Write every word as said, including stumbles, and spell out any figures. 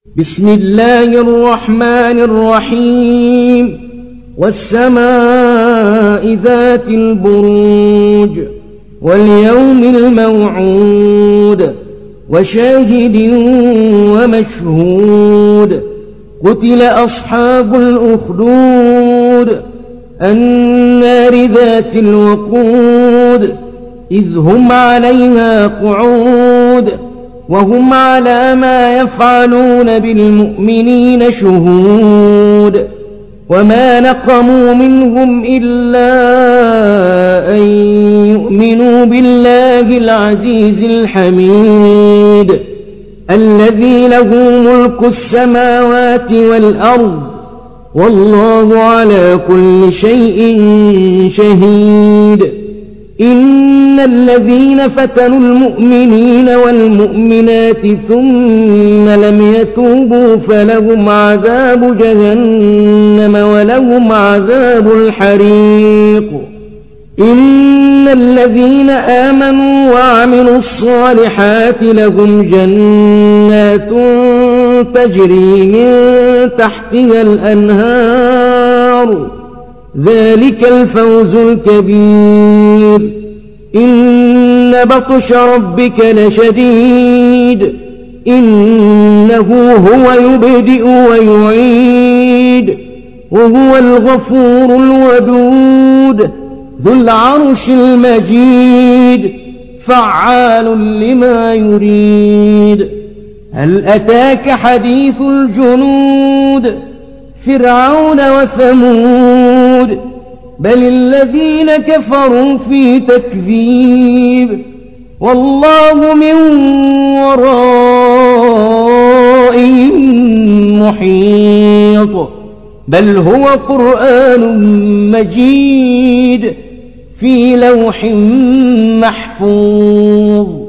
بسم الله الرحمن الرحيم والسماء ذات البروج واليوم الموعود وشاهد ومشهود قتل أصحاب الأخدود النار ذات الوقود إذ هم عليها قعود وهم على ما يفعلون بالمؤمنين شهود وما نقموا منهم إلا أن يؤمنوا بالله العزيز الحميد الذي له ملك السماوات والأرض والله على كل شيء شهيد إن الذين فتنوا المؤمنين والمؤمنات ثم لم يتوبوا فلهم عذاب جهنم ولهم عذاب الحريق إن الذين آمنوا وعملوا الصالحات لهم جنات تجري من تحتها الأنهار ذلك الفوز الكبير إن بطش ربك لشديد إنه هو يبدئ ويعيد وهو الغفور الودود ذو العرش المجيد فعال لما يريد هل أتاك حديث الجنود فرعون وثمود بل الذين كفروا في تكذيب والله من ورائهم محيط بل هو قرآن مجيد في لوح محفوظ